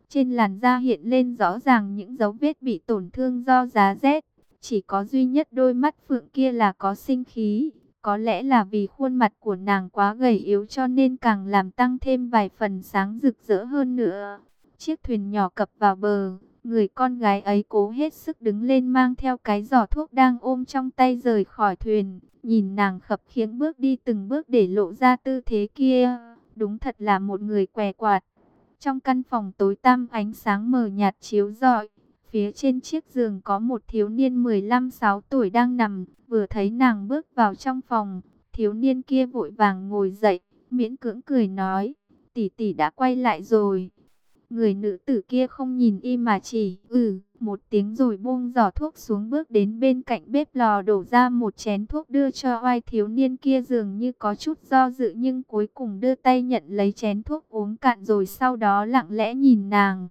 Trên làn da hiện lên rõ ràng những dấu vết bị tổn thương do giá rét. Chỉ có duy nhất đôi mắt phượng kia là có sinh khí. Có lẽ là vì khuôn mặt của nàng quá gầy yếu cho nên càng làm tăng thêm vài phần sáng rực rỡ hơn nữa. Chiếc thuyền nhỏ cập vào bờ. Người con gái ấy cố hết sức đứng lên mang theo cái giỏ thuốc đang ôm trong tay rời khỏi thuyền. Nhìn nàng khập khiễng bước đi từng bước để lộ ra tư thế kia. Đúng thật là một người què quạt. Trong căn phòng tối tăm ánh sáng mờ nhạt chiếu rọi. Phía trên chiếc giường có một thiếu niên mười lăm mười sáu tuổi đang nằm. Vừa thấy nàng bước vào trong phòng, thiếu niên kia vội vàng ngồi dậy, miễn cưỡng cười nói, tỷ tỷ đã quay lại rồi. Người nữ tử kia không nhìn y mà chỉ, ừ, một tiếng rồi buông giỏ thuốc xuống bước đến bên cạnh bếp lò đổ ra một chén thuốc đưa cho oai thiếu niên kia dường như có chút do dự nhưng cuối cùng đưa tay nhận lấy chén thuốc uống cạn rồi sau đó lặng lẽ nhìn nàng.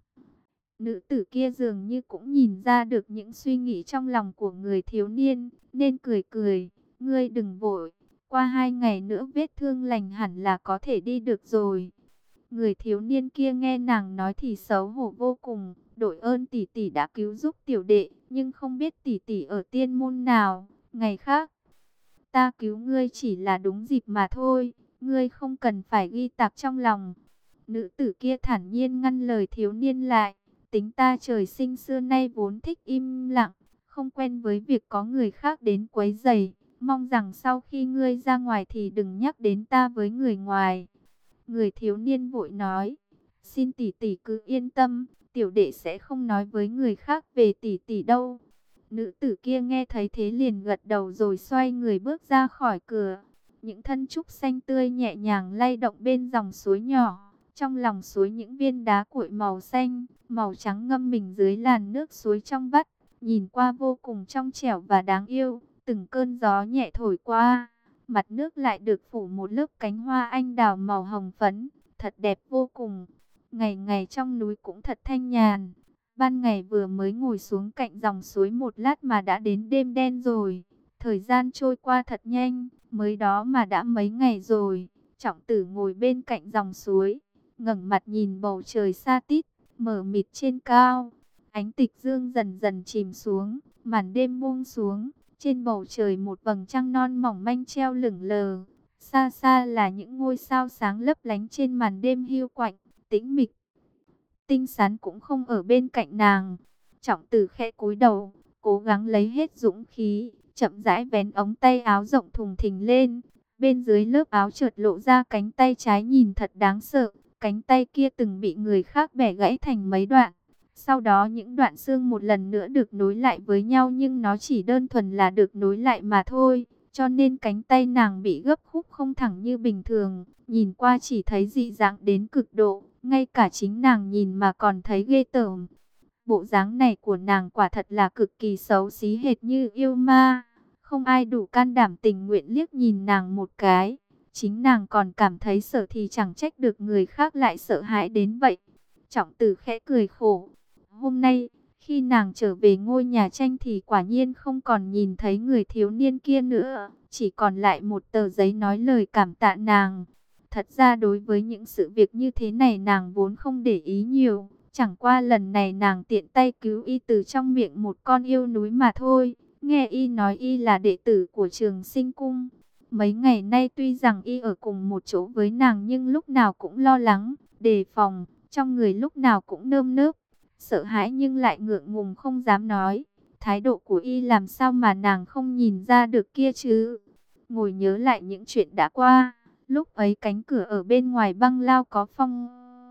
Nữ tử kia dường như cũng nhìn ra được những suy nghĩ trong lòng của người thiếu niên, nên cười cười, ngươi đừng vội, qua hai ngày nữa vết thương lành hẳn là có thể đi được rồi. Người thiếu niên kia nghe nàng nói thì xấu hổ vô cùng, đội ơn tỷ tỷ đã cứu giúp tiểu đệ, nhưng không biết tỷ tỷ ở tiên môn nào, ngày khác. Ta cứu ngươi chỉ là đúng dịp mà thôi, ngươi không cần phải ghi tạc trong lòng. Nữ tử kia thản nhiên ngăn lời thiếu niên lại, tính ta trời sinh xưa nay vốn thích im lặng, không quen với việc có người khác đến quấy rầy, mong rằng sau khi ngươi ra ngoài thì đừng nhắc đến ta với người ngoài. Người thiếu niên vội nói, xin tỷ tỷ cứ yên tâm, tiểu đệ sẽ không nói với người khác về tỷ tỷ đâu. Nữ tử kia nghe thấy thế liền gật đầu rồi xoay người bước ra khỏi cửa. Những thân trúc xanh tươi nhẹ nhàng lay động bên dòng suối nhỏ. Trong lòng suối những viên đá cuội màu xanh, màu trắng ngâm mình dưới làn nước suối trong vắt. Nhìn qua vô cùng trong trẻo và đáng yêu. Từng cơn gió nhẹ thổi qua. Mặt nước lại được phủ một lớp cánh hoa anh đào màu hồng phấn. Thật đẹp vô cùng. Ngày ngày trong núi cũng thật thanh nhàn. Ban ngày vừa mới ngồi xuống cạnh dòng suối một lát mà đã đến đêm đen rồi. Thời gian trôi qua thật nhanh, mới đó mà đã mấy ngày rồi. Trọng tử ngồi bên cạnh dòng suối, ngẩng mặt nhìn bầu trời xa tít, mờ mịt trên cao. Ánh tịch dương dần dần chìm xuống, màn đêm buông xuống. Trên bầu trời một vầng trăng non mỏng manh treo lửng lờ. Xa xa là những ngôi sao sáng lấp lánh trên màn đêm hiu quạnh, tĩnh mịch. Tinh Sán cũng không ở bên cạnh nàng. Trọng tử khẽ cúi đầu, cố gắng lấy hết dũng khí, chậm rãi vén ống tay áo rộng thùng thình lên. Bên dưới lớp áo chợt lộ ra cánh tay trái nhìn thật đáng sợ. Cánh tay kia từng bị người khác bẻ gãy thành mấy đoạn. Sau đó những đoạn xương một lần nữa được nối lại với nhau nhưng nó chỉ đơn thuần là được nối lại mà thôi. Cho nên cánh tay nàng bị gấp khúc không thẳng như bình thường. Nhìn qua chỉ thấy dị dạng đến cực độ. Ngay cả chính nàng nhìn mà còn thấy ghê tởm. Bộ dáng này của nàng quả thật là cực kỳ xấu xí hệt như yêu ma. Không ai đủ can đảm tình nguyện liếc nhìn nàng một cái. Chính nàng còn cảm thấy sợ thì chẳng trách được người khác lại sợ hãi đến vậy. Trọng tử khẽ cười khổ. Hôm nay, khi nàng trở về ngôi nhà tranh thì quả nhiên không còn nhìn thấy người thiếu niên kia nữa. Chỉ còn lại một tờ giấy nói lời cảm tạ nàng. Thật ra đối với những sự việc như thế này nàng vốn không để ý nhiều. Chẳng qua lần này nàng tiện tay cứu y từ trong miệng một con yêu núi mà thôi. Nghe y nói y là đệ tử của Trường Sinh Cung. Mấy ngày nay tuy rằng y ở cùng một chỗ với nàng nhưng lúc nào cũng lo lắng, đề phòng, trong người lúc nào cũng nơm nớp, sợ hãi nhưng lại ngượng ngùng không dám nói. Thái độ của y làm sao mà nàng không nhìn ra được kia chứ? Ngồi nhớ lại những chuyện đã qua, lúc ấy cánh cửa ở bên ngoài băng lao có phong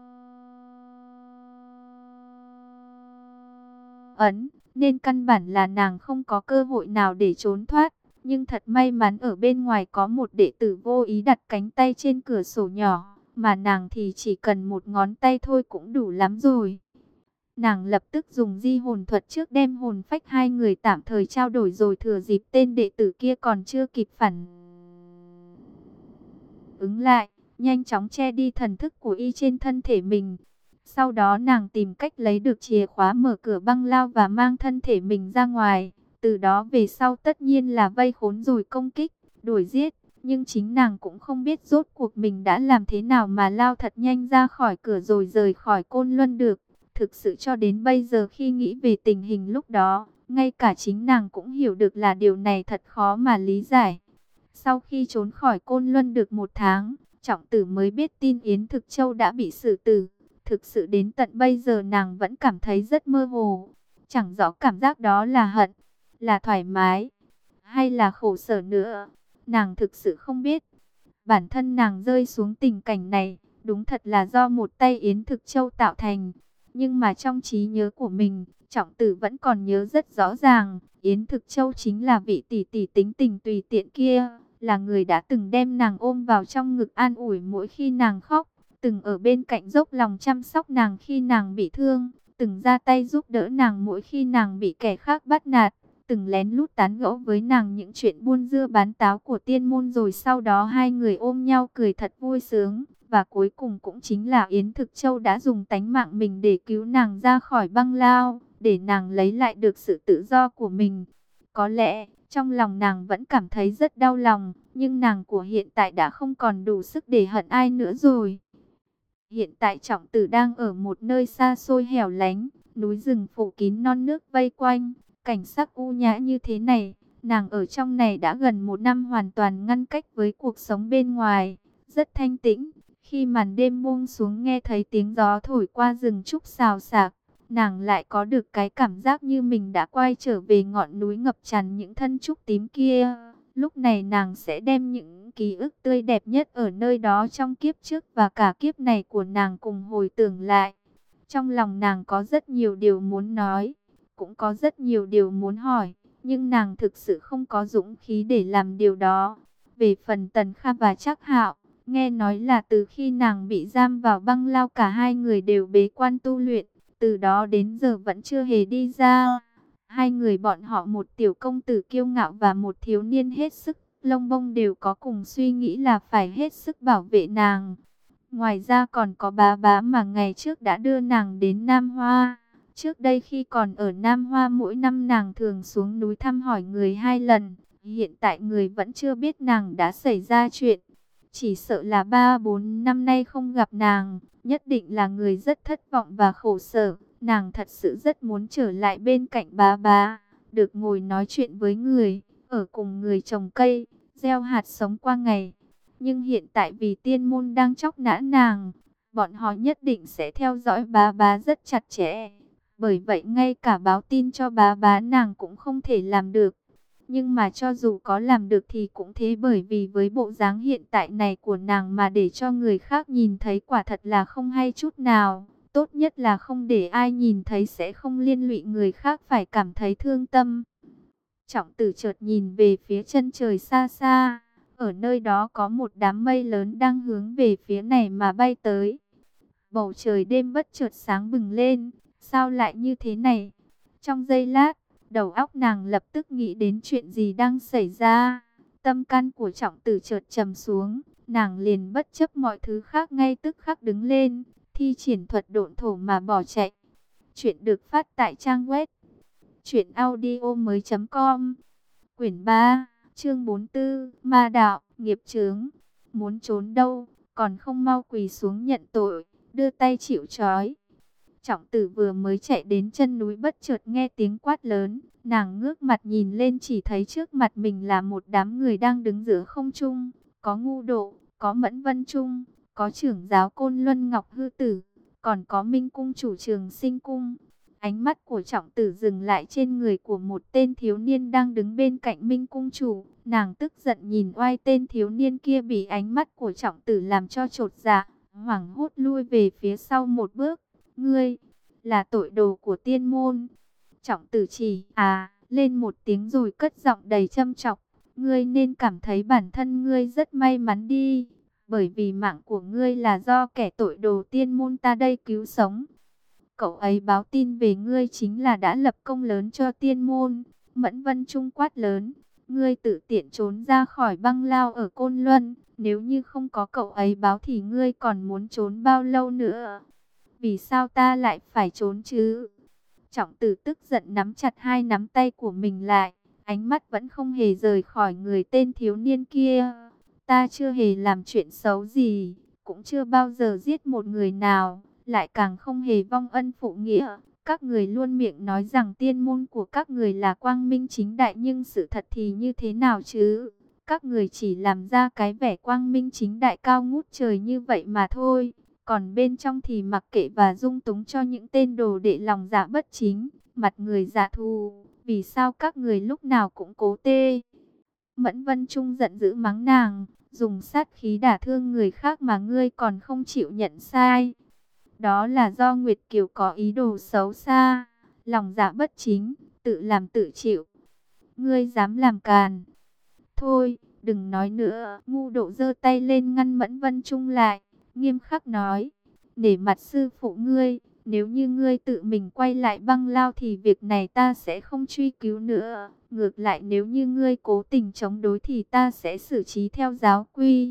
ấn, nên căn bản là nàng không có cơ hội nào để trốn thoát. Nhưng thật may mắn ở bên ngoài có một đệ tử vô ý đặt cánh tay trên cửa sổ nhỏ, mà nàng thì chỉ cần một ngón tay thôi cũng đủ lắm rồi. Nàng lập tức dùng di hồn thuật trước đem hồn phách hai người tạm thời trao đổi rồi thừa dịp tên đệ tử kia còn chưa kịp phản ứng lại, nhanh chóng che đi thần thức của y trên thân thể mình. Sau đó nàng tìm cách lấy được chìa khóa mở cửa băng lao và mang thân thể mình ra ngoài. Từ đó về sau tất nhiên là vây khốn rồi công kích, đuổi giết. Nhưng chính nàng cũng không biết rốt cuộc mình đã làm thế nào mà lao thật nhanh ra khỏi cửa rồi rời khỏi Côn Luân được. Thực sự cho đến bây giờ khi nghĩ về tình hình lúc đó, ngay cả chính nàng cũng hiểu được là điều này thật khó mà lý giải. Sau khi trốn khỏi Côn Luân được một tháng, Trọng Tử mới biết tin Yến Thực Châu đã bị xử tử. Thực sự đến tận bây giờ nàng vẫn cảm thấy rất mơ hồ. Chẳng rõ cảm giác đó là hận, là thoải mái, hay là khổ sở nữa. Nàng thực sự không biết. Bản thân nàng rơi xuống tình cảnh này, đúng thật là do một tay Yến Thực Châu tạo thành. Nhưng mà trong trí nhớ của mình, Trọng Tử vẫn còn nhớ rất rõ ràng. Yến Thực Châu chính là vị tỷ tỷ tính tình tùy tiện kia, là người đã từng đem nàng ôm vào trong ngực an ủi mỗi khi nàng khóc, từng ở bên cạnh dốc lòng chăm sóc nàng khi nàng bị thương, từng ra tay giúp đỡ nàng mỗi khi nàng bị kẻ khác bắt nạt, từng lén lút tán gẫu với nàng những chuyện buôn dưa bán táo của tiên môn, rồi sau đó hai người ôm nhau cười thật vui sướng. Và cuối cùng cũng chính là Yến Thực Châu đã dùng tánh mạng mình để cứu nàng ra khỏi băng lao, để nàng lấy lại được sự tự do của mình. Có lẽ trong lòng nàng vẫn cảm thấy rất đau lòng, nhưng nàng của hiện tại đã không còn đủ sức để hận ai nữa rồi. Hiện tại Trọng Tử đang ở một nơi xa xôi hẻo lánh, núi rừng phủ kín non nước vây quanh, cảnh sắc u nhã như thế này. Nàng ở trong này đã gần một năm, hoàn toàn ngăn cách với cuộc sống bên ngoài, rất thanh tĩnh. Khi màn đêm buông xuống, nghe thấy tiếng gió thổi qua rừng trúc xào xạc, nàng lại có được cái cảm giác như mình đã quay trở về ngọn núi ngập tràn những thân trúc tím kia. Lúc này nàng sẽ đem những ký ức tươi đẹp nhất ở nơi đó trong kiếp trước và cả kiếp này của nàng cùng hồi tưởng lại. Trong lòng nàng có rất nhiều điều muốn nói, cũng có rất nhiều điều muốn hỏi, nhưng nàng thực sự không có dũng khí để làm điều đó. Về phần Tần Kha và Trác Hạo, nghe nói là từ khi nàng bị giam vào băng lao, cả hai người đều bế quan tu luyện, từ đó đến giờ vẫn chưa hề đi ra. Hai người bọn họ, một tiểu công tử kiêu ngạo và một thiếu niên hết sức lông bông, đều có cùng suy nghĩ là phải hết sức bảo vệ nàng. Ngoài ra còn có bá bá mà ngày trước đã đưa nàng đến Nam Hoa. Trước đây khi còn ở Nam Hoa, mỗi năm nàng thường xuống núi thăm hỏi người hai lần. Hiện tại người vẫn chưa biết nàng đã xảy ra chuyện. Chỉ sợ là ba bốn năm nay không gặp nàng, nhất định là người rất thất vọng và khổ sở. Nàng thật sự rất muốn trở lại bên cạnh bá bá, được ngồi nói chuyện với người, ở cùng người trồng cây, gieo hạt sống qua ngày. Nhưng hiện tại vì tiên môn đang chóc nã nàng, bọn họ nhất định sẽ theo dõi bá bá rất chặt chẽ. Bởi vậy ngay cả báo tin cho bá bá nàng cũng không thể làm được. Nhưng mà cho dù có làm được thì cũng thế, bởi vì với bộ dáng hiện tại này của nàng mà để cho người khác nhìn thấy quả thật là không hay chút nào. Tốt nhất là không để ai nhìn thấy, sẽ không liên lụy người khác phải cảm thấy thương tâm. Trọng Tử chợt nhìn về phía chân trời xa xa. Ở nơi đó có một đám mây lớn đang hướng về phía này mà bay tới. Bầu trời đêm bất chợt sáng bừng lên. Sao lại như thế này? Trong giây lát, đầu óc nàng lập tức nghĩ đến chuyện gì đang xảy ra. Tâm can của Trọng Tử chợt trầm xuống. Nàng liền bất chấp mọi thứ khác, ngay tức khắc đứng lên, thi triển thuật độn thổ mà bỏ chạy. Chuyện được phát tại trang web truyện audio mới chấm com. Quyển ba, chương bốn mươi tư, Ma đạo, nghiệp chướng. Muốn trốn đâu, còn không mau quỳ xuống nhận tội, đưa tay chịu trói. Trọng Tử vừa mới chạy đến chân núi, bất chợt nghe tiếng quát lớn. Nàng ngước mặt nhìn lên, chỉ thấy trước mặt mình là một đám người đang đứng giữa không trung. Có Ngu Độ, có Mẫn Vân Trung, có trưởng giáo Côn Luân Ngọc Hư Tử, còn có Minh Cung chủ Trường Sinh Cung. Ánh mắt của Trọng Tử dừng lại trên người của một tên thiếu niên đang đứng bên cạnh Minh Cung chủ. Nàng tức giận nhìn oai tên thiếu niên kia, bị ánh mắt của Trọng Tử làm cho chột dạ, hoảng hốt lui về phía sau một bước. Ngươi là tội đồ của tiên môn. Trọng Tử chỉ à lên một tiếng rồi cất giọng đầy châm chọc. Ngươi nên cảm thấy bản thân ngươi rất may mắn đi, bởi vì mạng của ngươi là do kẻ tội đồ tiên môn ta đây cứu sống. Cậu ấy báo tin về ngươi chính là đã lập công lớn cho tiên môn. Mẫn Vân Trung quát lớn. Ngươi tự tiện trốn ra khỏi băng lao ở Côn Luân, nếu như không có cậu ấy báo thì ngươi còn muốn trốn bao lâu nữa? Vì sao ta lại phải trốn chứ? Trọng Tử tức giận nắm chặt hai nắm tay của mình lại, ánh mắt vẫn không hề rời khỏi người tên thiếu niên kia. Ta chưa hề làm chuyện xấu gì, cũng chưa bao giờ giết một người nào, lại càng không hề vong ân phụ nghĩa. Các người luôn miệng nói rằng tiên môn của các người là quang minh chính đại, nhưng sự thật thì như thế nào chứ? Các người chỉ làm ra cái vẻ quang minh chính đại cao ngút trời như vậy mà thôi. Còn bên trong thì mặc kệ và dung túng cho những tên đồ đệ lòng dạ bất chính, mặt người dạ thù. Vì sao các người lúc nào cũng cố tê? Mẫn Vân Trung giận dữ mắng nàng, dùng sát khí đả thương người khác mà ngươi còn không chịu nhận sai. Đó là do Nguyệt Kiều có ý đồ xấu xa, lòng dạ bất chính, tự làm tự chịu. Ngươi dám làm càn. Thôi, đừng nói nữa. Ngu Độ giơ tay lên ngăn Mẫn Vân Trung lại, nghiêm khắc nói, nể mặt sư phụ ngươi, nếu như ngươi tự mình quay lại Băng Lao thì việc này ta sẽ không truy cứu nữa. Ngược lại nếu như ngươi cố tình chống đối thì ta sẽ xử trí theo giáo quy.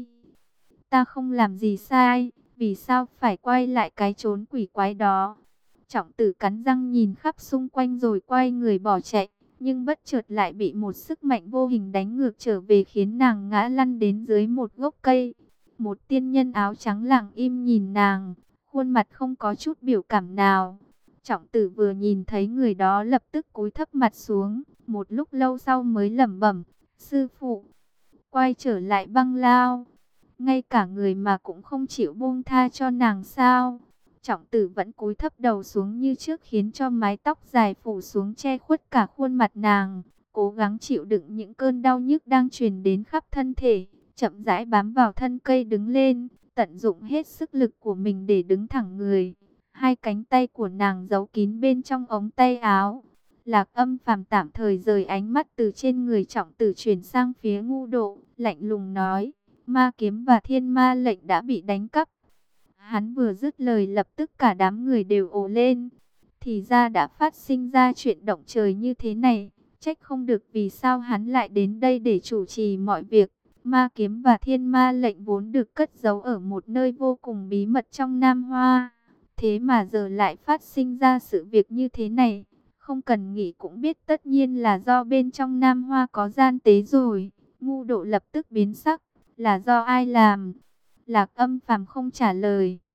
Ta không làm gì sai, vì sao phải quay lại cái chốn quỷ quái đó? Trọng Tử cắn răng nhìn khắp xung quanh rồi quay người bỏ chạy, nhưng bất chợt lại bị một sức mạnh vô hình đánh ngược trở về, khiến nàng ngã lăn đến dưới một gốc cây. Một tiên nhân áo trắng lặng im nhìn nàng, khuôn mặt không có chút biểu cảm nào. Trọng Tử vừa nhìn thấy người đó lập tức cúi thấp mặt xuống, một lúc lâu sau mới lẩm bẩm, sư phụ, quay trở lại Băng Lao. Ngay cả người mà cũng không chịu buông tha cho nàng sao? Trọng Tử vẫn cúi thấp đầu xuống như trước, khiến cho mái tóc dài phủ xuống che khuất cả khuôn mặt nàng, cố gắng chịu đựng những cơn đau nhức đang truyền đến khắp thân thể, chậm rãi bám vào thân cây đứng lên, tận dụng hết sức lực của mình để đứng thẳng người. Hai cánh tay của nàng giấu kín bên trong ống tay áo. Lạc Âm Phàm tạm thời rời ánh mắt từ trên người Trọng Tử chuyển sang phía Ngu Độ, lạnh lùng nói, ma kiếm và thiên ma lệnh đã bị đánh cắp. Hắn vừa dứt lời lập tức cả đám người đều ồ lên. Thì ra đã phát sinh ra chuyện động trời như thế này. Trách không được vì sao hắn lại đến đây để chủ trì mọi việc. Ma kiếm và thiên ma lệnh vốn được cất giấu ở một nơi vô cùng bí mật trong Nam Hoa. Thế mà giờ lại phát sinh ra sự việc như thế này. Không cần nghĩ cũng biết tất nhiên là do bên trong Nam Hoa có gian tế rồi. Ngu Độ lập tức biến sắc. Là do ai làm? Lạc Âm Phàm không trả lời.